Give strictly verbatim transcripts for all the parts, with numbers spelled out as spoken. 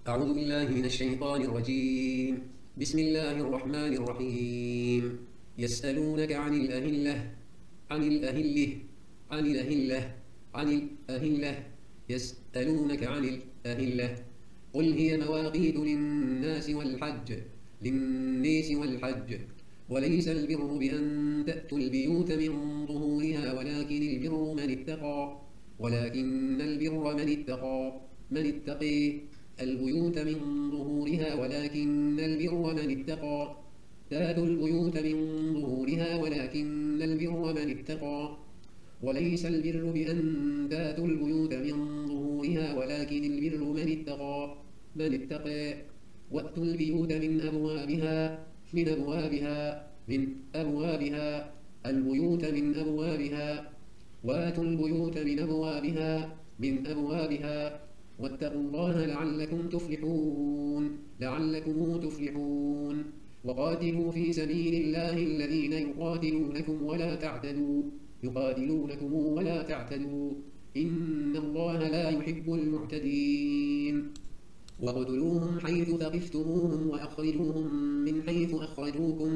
أعوذ بالله من الشيطان الرجيم. بسم الله الرحمن الرحيم. يسألونك عن الأهلة عن الأهلة عن الأهلة عن الأهلة يسألونك عن الأهلة قل هي مواقيت للناس والحج للناس والحج وليس البر بأن تأتوا البيوت من ظهورها ولكن البر من اتقى ولكن البر من اتقى من اتقي البيوت من ظهورها ولكن البر من اتقى تاتوا البيوت من ظهورها ولكن البر من اتقى وليس البر بأن تاتوا البيوت من ظهورها ولكن البر من اتقى من اتقى وأتوا البيوت من أبوابها من أبوابها من أبوابها البيوت من أبوابها واتوا البيوت من أبوابها من أبوابها واتقوا الله لعلكم تفلحون لعلكم تفلحون وقاتلوا في سبيل الله الذين يقاتلونكم ولا تعتدوا يقاتلونكم ولا تعتدوا إن الله لا يحب المعتدين واقتلوهم حيث ثقفتموهم وأخرجوهم من حيث أخرجوكم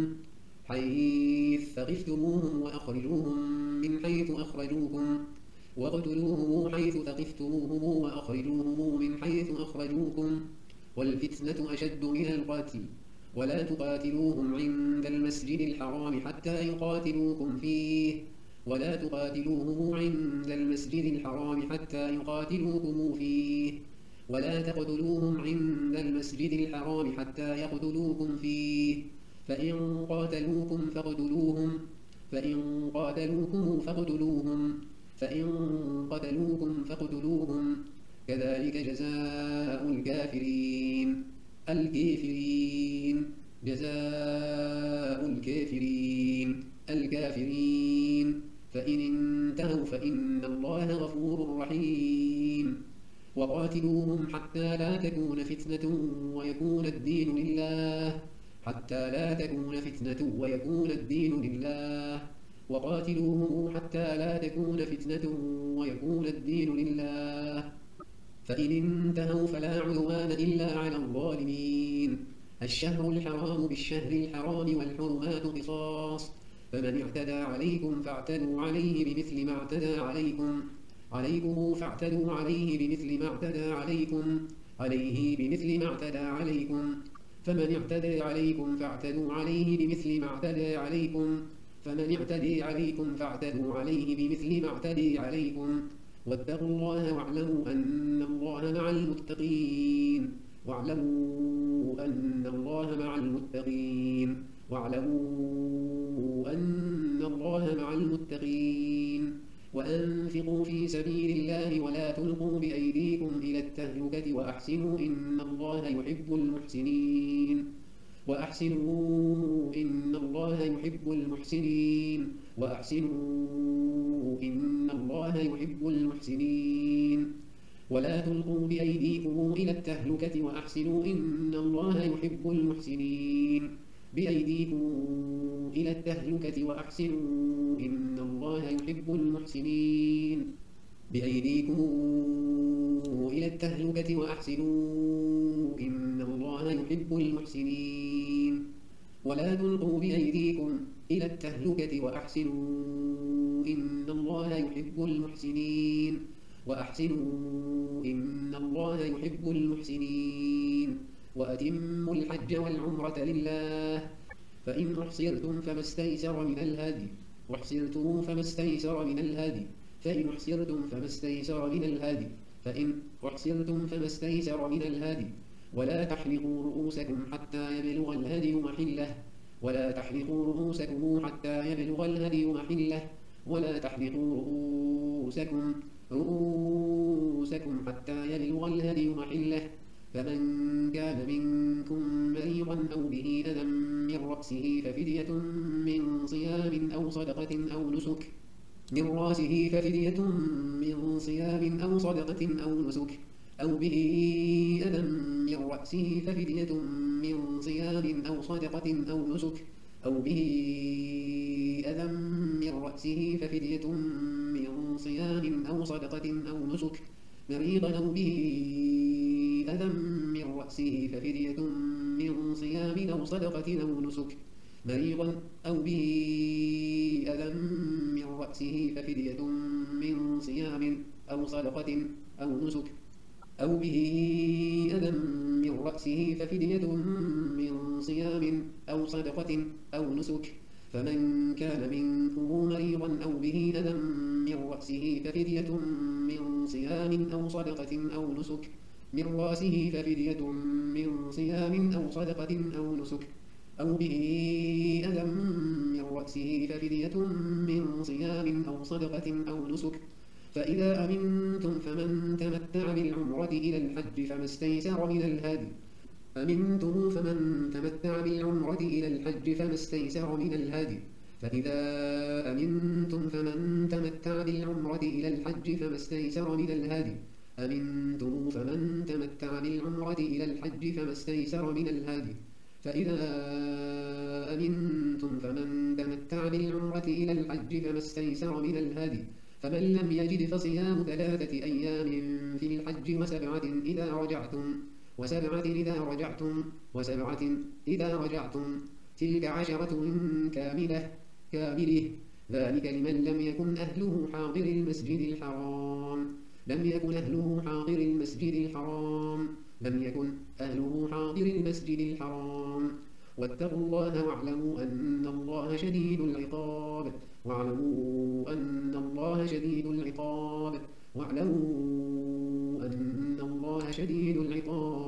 حيث ثقفتموهم وأخرجوهم من حيث أخرجوكم واقتلوهم حيث ثقفتموهم وأخرجوهم من حيث أخرجوكم والفتنة أشد من القتل ولا تقاتلوهم عند المسجد الحرام حتى يقاتلوكم فيه ولا تقاتلوهم عند المسجد الحرام حتى يقاتلوكم فيه ولا تقتلوهم عند المسجد الحرام حتى يقتلوكم فيه فإن قاتلوكم فاقتلوهم فإن قاتلوكم فاقتلوهم فإن قتلوكم فاقتلوهم كذلك جزاء الكافرين الكافرين جزاء الكافرين الكافرين فإن انتهوا فإن الله غفور رحيم وقاتلوهم حتى لا تكون فتنة ويكون الدين لله حتى لا تكون فتنة ويكون الدين لله وقاتلوهم حتى لا تكون فتنة ويكون الدين لله فإن انتهوا فلا عدوان إلا على الظالمين الشهر الحرام بالشهر الحرام والحرمات قصاص فمن اعتدى عليكم فاعتدوا عليه بمثل ما اعتدى عليكم عليكم فاعتدوا عليه بمثل ما اعتدى عليكم عليه بمثل ما اعتدى عليكم فمن اعتدى عليكم فاعتدوا عليه بمثل ما اعتدى عليكم فمن اعتدي عليكم فاعتدوا عليه بمثل ما اعتدي عليكم واتقوا الله واعلموا أن الله مع المتقين واعلموا أن الله مع المتقين واعلموا أن الله مع المتقين وأنفقوا في سبيل الله ولا تلقوا بأيديكم إلى التهلكة وأحسنوا إن الله يحب المحسنين وأحسنوا إن الله يحب المحسنين وأحسنوا إن الله يحب المحسنين ولا تلقوا بأيديكم إلى التهلكة وأحسنوا إن الله يحب المحسنين بأيديكم إلى التهلكة وأحسنوا إن الله يحب المحسنين بأيديكم إلى التهلكة وأحسنوا إن الله يحب المحسنين ولا تلقوا بأيديكم إلى التهلكة وأحسنوا إن الله يحب المحسنين وأحسنوا إن الله يحب المحسنين وأتموا الحج والعمرة لله فإن أحصرتم فما استيسر من الهدي واحصرتم فما استيسر من الهدي فإن أحصرتم فما استيسر من الهدي فإن أحصرتم فما استيسر من الهدي ولا تحلقوا رؤوسكم حتى يبلغ الهدي محله ولا تحلقوا رؤوسكم حتى يبلغ الهدي محله ولا تحلقوا رؤوسكم رؤوسكم حتى يبلغ الهدي محله فمن كان منكم مريضا أو به أذى من رأسه ففدية من صيام أو صدقة أو نسك من رأسه ففدية من صيام أو صدقة أو نسك أو به أذى من رأسه ففدية من صيام أو صدقة أو نسك أو به أذى من رأسه ففدية من صيام أو صدقة أو نسك مريضا أو به أذى من رأسه ففدية من صيام أو صدقة أو نسك مريضا أو به أذى من رأسه ففدية من صيام أو صدقة أو نسك أو به أذى من رأسه ففدية من صيام أو صدقة أو نسك فمن كان منكم مريضا أو به أذى من رأسه ففدية من صيام أو صدقة أو نسك من رأسه ففدية من صيام أو صدقة أو نسك أو به أذى من رأسه ففدية من صيام أو صدقة أو نسك فإذا أمنتم فمن تمتع بالعمرة إلى الحج فما استيسر من الهدي أمنتم فمن تمتع بالعمرة إلى الحج فما استيسر من الهدي فإذا أمنتم فمن تمتع بالعمرة إلى الحج فما استيسر من الهدي أمنتم فمن تمتع بالعمرة إلى الحج فما استيسر من الهدي فإذا أمنتم فمن تمتع بالعمرة إلى الحج فما استيسر من الهدي فمن لم يجد فصيام ثلاثة أيام في الحج وسبعة إذا رجعتم وسبعة إذا رجعتم وسبعة إذا رجعتم تلك عشرة كاملة كامله ذلك لمن لم يكن أهله حاضر المسجد الحرام لم يكن أهله حاضر المسجد الحرام لم يكن أهله حاضر المسجد الحرام واتقوا الله واعلموا أن الله شديد العقاب واعلموا أن الله شديد العقاب واعلموا أن الله شديد العقاب